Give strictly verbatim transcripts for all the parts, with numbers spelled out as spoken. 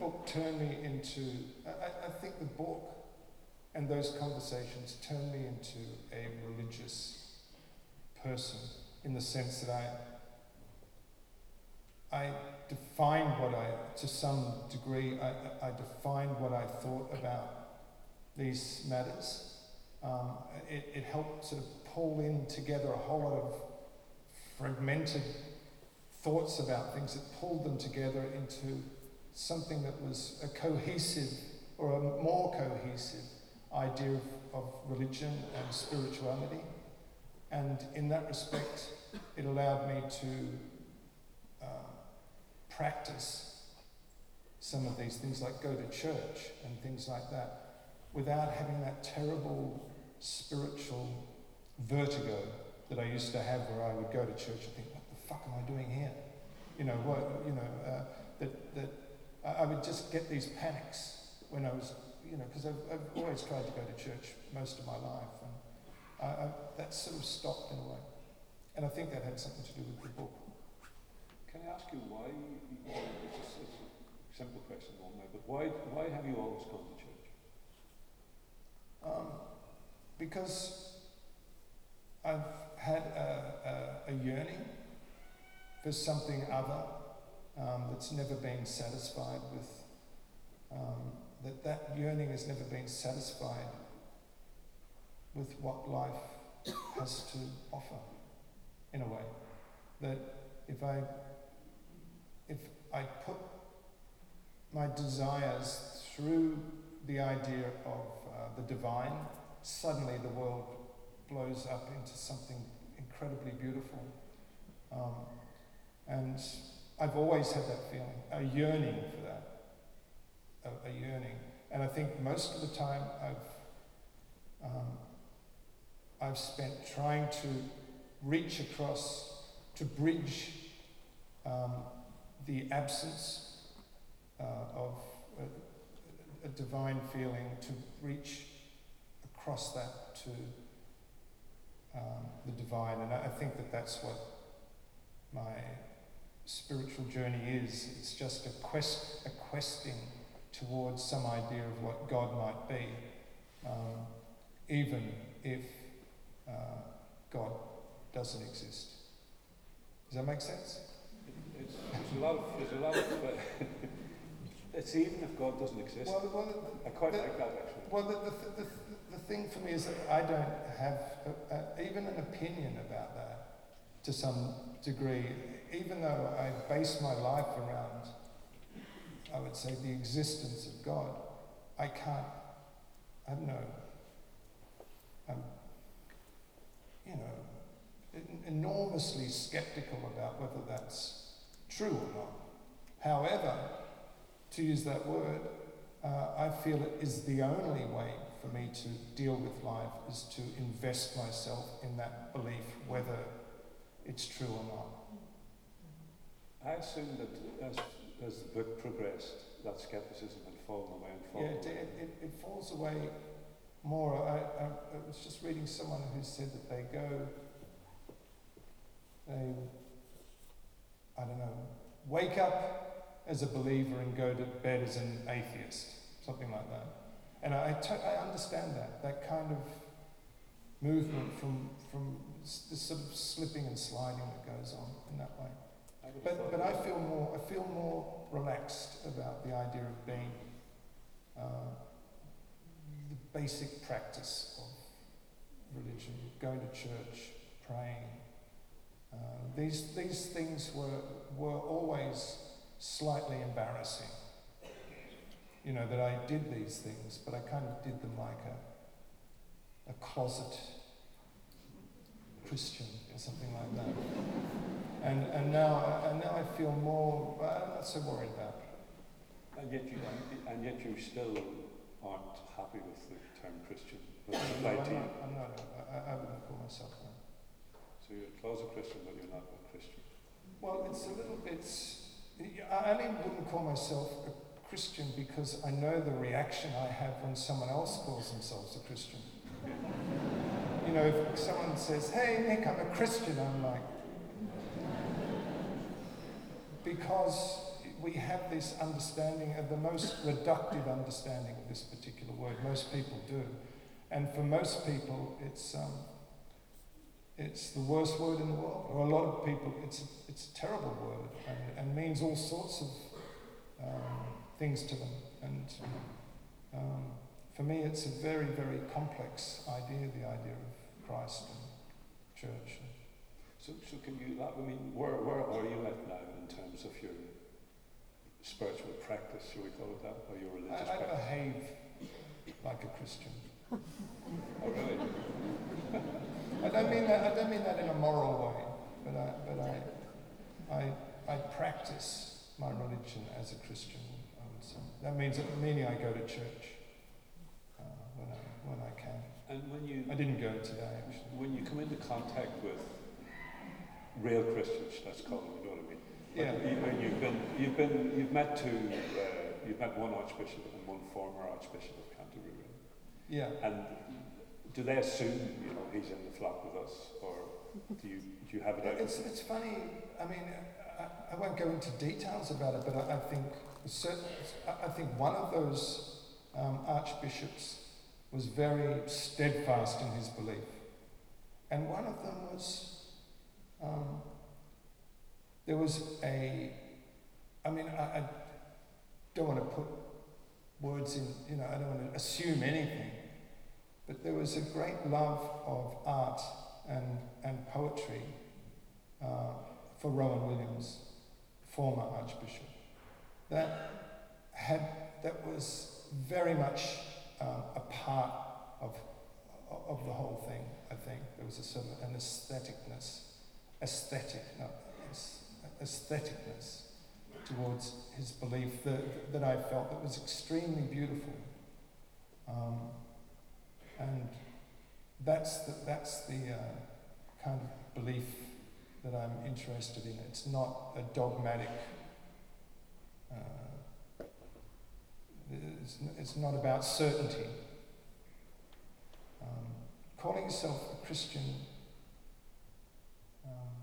book turned me into, I, I think the book and those conversations turned me into a religious person, in the sense that I, I defined what I, to some degree, I, I defined what I thought about these matters. Um, it, it helped sort of pull in together a whole lot of fragmented thoughts about things. It pulled them together into something that was a cohesive, or a more cohesive idea of, of religion and spirituality. And in that respect, it allowed me to uh, practice some of these things, like go to church and things like that, without having that terrible spiritual vertigo that I used to have, where I would go to church and think, what the fuck am I doing here? You know, what, you know, uh, that, that I would just get these panics when I was, you know, because I've, I've always tried to go to church most of my life, and I, I, that sort of stopped in a way. And I think that had something to do with the book. Can I ask you why, you know, it's, just, it's a simple question, one way, but why, why have you always gone to church? Um, because I've had a, a, a yearning for something other um, that's never been satisfied with, um, that that yearning has never been satisfied with what life has to offer, in a way. That if I, if I put my desires through the idea of uh, the divine, suddenly the world blows up into something incredibly beautiful. Um, and I've always had that feeling, a yearning for that, a, a yearning. And I think most of the time I've, um, I've spent trying to reach across, to bridge um, the absence uh, of a, a divine feeling, to reach across that to um, the divine. And I, I think that that's what my spiritual journey is. It's just a quest, a questing towards some idea of what God might be, um, even if uh, God doesn't exist. Does that make sense? It's, there's a lot of, there's a lot of, uh, it's even if God doesn't exist. Well, well, the, I quite the, like that, actually. Well, the, the, the, the thing for me is that I don't have a, a, even an opinion about that to some degree, even though I base my life around, I would say, the existence of God. I can't, I don't know, I'm, you know, enormously skeptical about whether that's true or not. However, to use that word, uh, I feel it is the only way for me to deal with life, is to invest myself in that belief, whether it's true or not. I assume that as, as the book progressed, that skepticism had fallen away and fallen Yeah, it, away. it, it, it falls away more. I, I, I was just reading someone who said that they go, they, I don't know, wake up as a believer and go to bed as an atheist, something like that. And I, I, to, I understand that, that kind of movement from, from this sort of slipping and sliding that goes on in that way. But, but I feel more, I feel more relaxed about the idea of being uh, the basic practice of religion, going to church, praying. Uh, these these things were were always slightly embarrassing. You know, that I did these things, but I kind of did them like a a closet Christian or something like that. And and now and now I feel more. I'm not so worried about it. And yet you and yet you still aren't happy with the term Christian. No, I'm not. I'm not I, I wouldn't call myself one. So you're a closet Christian, but you're not a Christian. Well, it's a little. It's. I only wouldn't call myself a Christian because I know the reaction I have when someone else calls themselves a Christian. You know, if someone says, "Hey, Nick, I'm a Christian," I'm like, because we have this understanding of the most reductive understanding of this particular word. Most people do. And for most people, it's um, it's the worst word in the world. Or a lot of people, it's a, it's a terrible word and, and means all sorts of um, things to them. And um, for me, it's a very, very complex idea, the idea of Christ and church. So, so can you, I mean, where, where are you at now in terms of your spiritual practice, shall we call it that, or your religious I, I practice? behave like a Christian. Oh, really? I don't mean that. I don't mean that in a moral way, but I, but I, I, I practice my religion as a Christian. I would say that means meaning I go to church uh, when I when I can. And when you, I didn't go today actually. when you come into contact with real Christians, let's call them, you know what I mean? Yeah. Like, you, when you've been, you've been, you've met two, uh, you've met one Archbishop and one former Archbishop of Canterbury, right? Yeah. And do they assume, you know, he's in the flock with us, or do you do you have it out? It's it's funny. I mean, I, I won't go into details about it, but I, I think certain, I think one of those um, archbishops was very steadfast in his belief, and one of them was. Um, there was a. I mean, I, I don't want to put words in. You know, I don't want to assume anything. But there was a great love of art and, and poetry uh, for Rowan Williams, former Archbishop. That had that was very much um, a part of of the whole thing. I think there was a sort of an aestheticness, aesthetic, no, aestheticness towards his belief that that I felt that was extremely beautiful. Um, And that's the, that's the uh, kind of belief that I'm interested in. It's not a dogmatic, uh, it's, it's not about certainty. Um, calling yourself a Christian, um,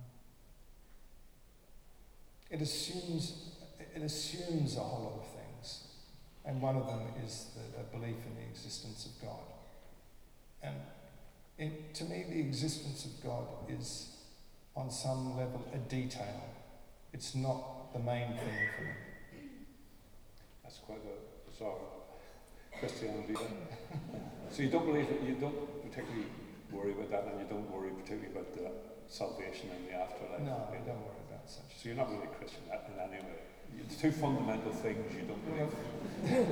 it assumes it assumes a whole lot of things. And one of them is the, the belief in the existence of God. And in, to me, the existence of God is, on some level, a detail. It's not the main thing for me. That's quite a bizarre Christianity. So you don't believe that, you don't particularly worry about that, and you don't worry particularly about the salvation and the afterlife? No, I don't worry about such. So you're not really Christian in any way? The two fundamental things you don't believe in.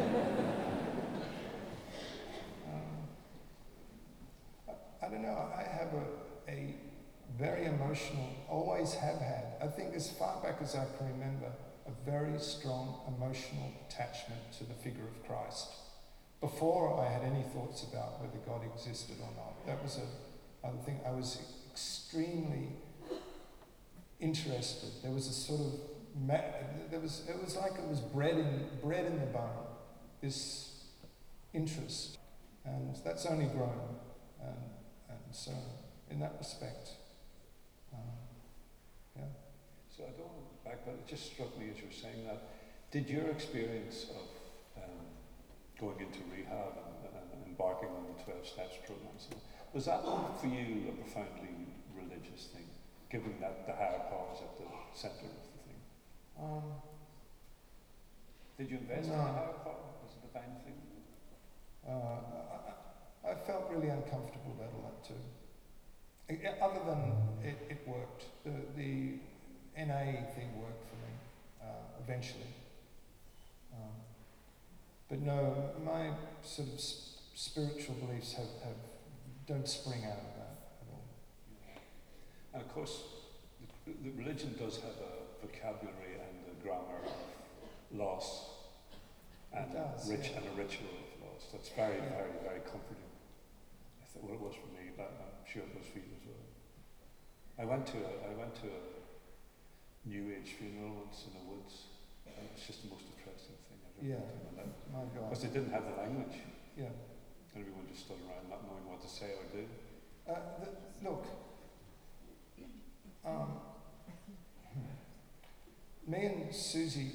I don't know, I have a, a very emotional, always have had, I think as far back as I can remember, a very strong emotional attachment to the figure of Christ. Before I had any thoughts about whether God existed or not. That was a other thing. I was extremely interested. There was a sort of, ma- there was, it was like it was bred in, bred in the bone, this interest. And that's only grown. And, And so, in that respect, um, yeah. So I don't want to back, but it just struck me as you were saying that. Did your experience of um, going into rehab and, and embarking on the twelve Steps program, so was that for you a profoundly religious thing, given that the higher power is at the centre of the thing? Um, Did you invest no. in the higher power as a divine thing? uh, I, I felt really uncomfortable about all that too. I, other than it, it worked. The, the N A thing worked for me uh, eventually. Um, but no, my sort of sp- spiritual beliefs have, have don't spring out of that at all. And of course, the, the religion does have a vocabulary and a grammar of loss and, does, rich, yeah. and a ritual of loss. That's very, Yeah. very, very comforting. I thought, well, it was for me, but I'm sure it was for you as well. I went to a, I went to a New Age funeral once in the woods, and it was just the most depressing thing I've ever Yeah. been to in my life. My God. Because they didn't have the language. Yeah. Everyone just stood around not knowing what to say or do. Uh, the, look, um, me and Susie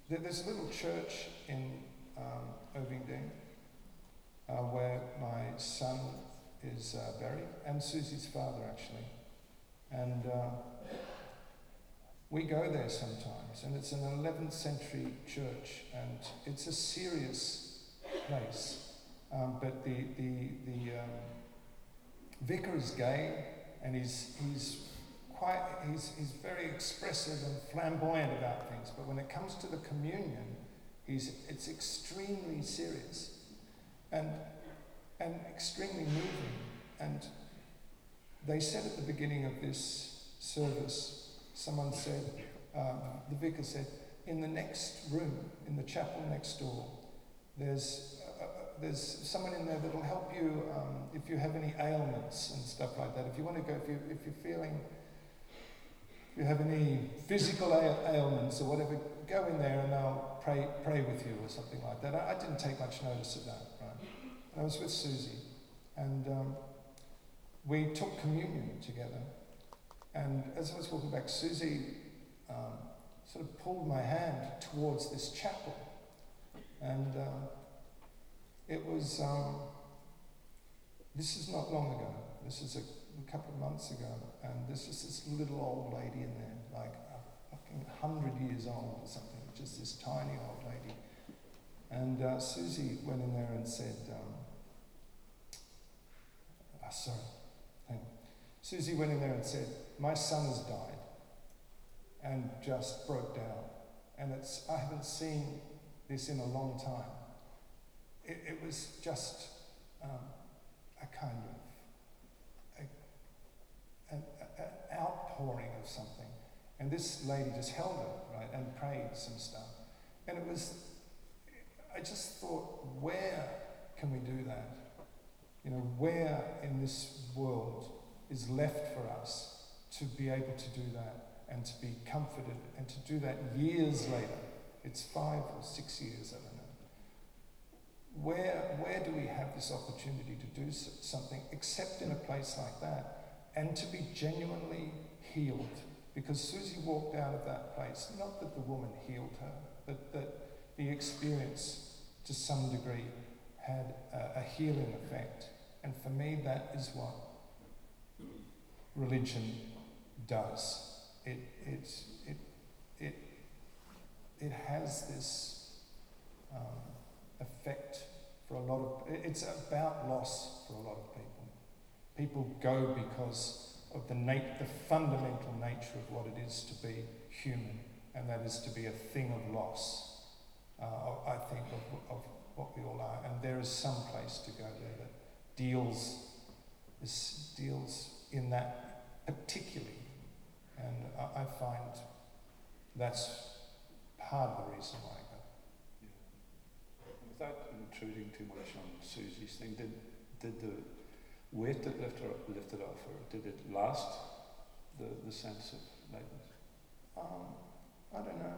there, there's a little church in um, Irvingdene uh, where my son is uh, buried, and Susie's father actually. And uh, we go there sometimes, and it's an eleventh century church, and it's a serious place. Um, but the the the um, vicar is gay, and he's he's quite he's he's very expressive and flamboyant about things. But when it comes to the communion, he's it's extremely serious, and and extremely moving. And they said at the beginning of this service, someone said, um, the vicar said, in the next room, in the chapel next door, there's uh, there's someone in there that'll help you um, if you have any ailments and stuff like that. If you want to go, if you if you're feeling, if you have any physical ail- ailments or whatever, go in there and they'll pray pray with you or something like that. I, I didn't take much notice of that, right? And I was with Susie, and um, we took communion together. And as I was walking back, Susie um, sort of pulled my hand towards this chapel. And uh, it was, um, this is not long ago. This is a, a couple of months ago. And there's just this little old lady in there, like a fucking hundred years old or something, just this tiny old lady. And uh, Susie went in there and said, um, oh, sorry, hang on. Susie went in there and said, my son has died, and just broke down. And it's I haven't seen this in a long time. It, it was just um, a kind of a, an, an outpouring of something. And this lady just held her, right, and prayed some stuff. And it was, I just thought, where can we do that? You know, where in this world is left for us to be able to do that and to be comforted and to do that years later? It's five or six years, I don't know. Where, where do we have this opportunity to do something except in a place like that and to be genuinely healed? Because Susie walked out of that place, not that the woman healed her, but that the experience to some degree had a, a healing effect. And for me, that is what religion does. It it it it it has this um, effect for a lot of. It's about loss for a lot of people. People go because of the nat- the fundamental nature of what it is to be human, and that is to be a thing of loss. Uh, I think of, of what we all are, and there is some place to go there that deals this deals in that particularly. And I, I find that's part of the reason why I go. Yeah. Without intruding too much on Susie's thing, did did the weight that lifted her, lifted off her, did it last? The the sense of lightness. Um, I don't know.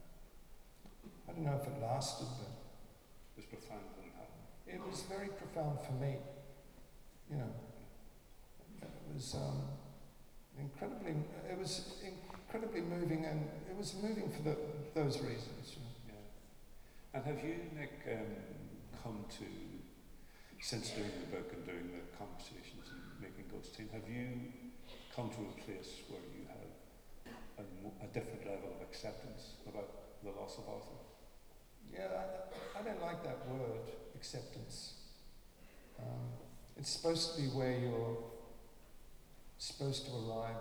I don't know if it lasted, but it was profound when it happened. It was very profound for me. You know, it was. Um, Incredibly, it was incredibly moving, and it was moving for the, those reasons. Yeah. And have you, Nick, um, come to, since doing the book and doing the conversations and making Ghost Team, have you come to a place where you have a, a different level of acceptance about the loss of Arthur? Yeah, I, I don't like that word, acceptance. Um, it's supposed to be where you're supposed to arrive.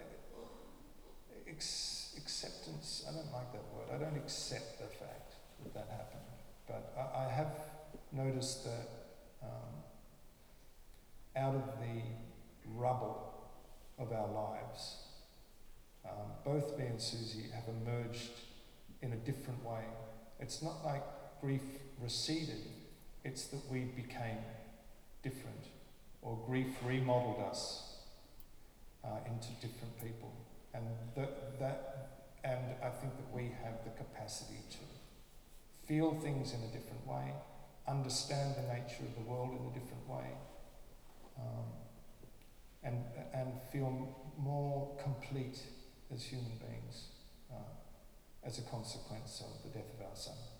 Ex- acceptance, I don't like that word. I don't accept the fact that that happened. But I, I have noticed that um, out of the rubble of our lives, um, both me and Susie have emerged in a different way. It's not like grief receded, it's that we became different, or grief remodeled us Uh, into different people, and that, that, and I think that we have the capacity to feel things in a different way, understand the nature of the world in a different way, um, and and feel more complete as human beings. Uh, as a consequence of the death of our son.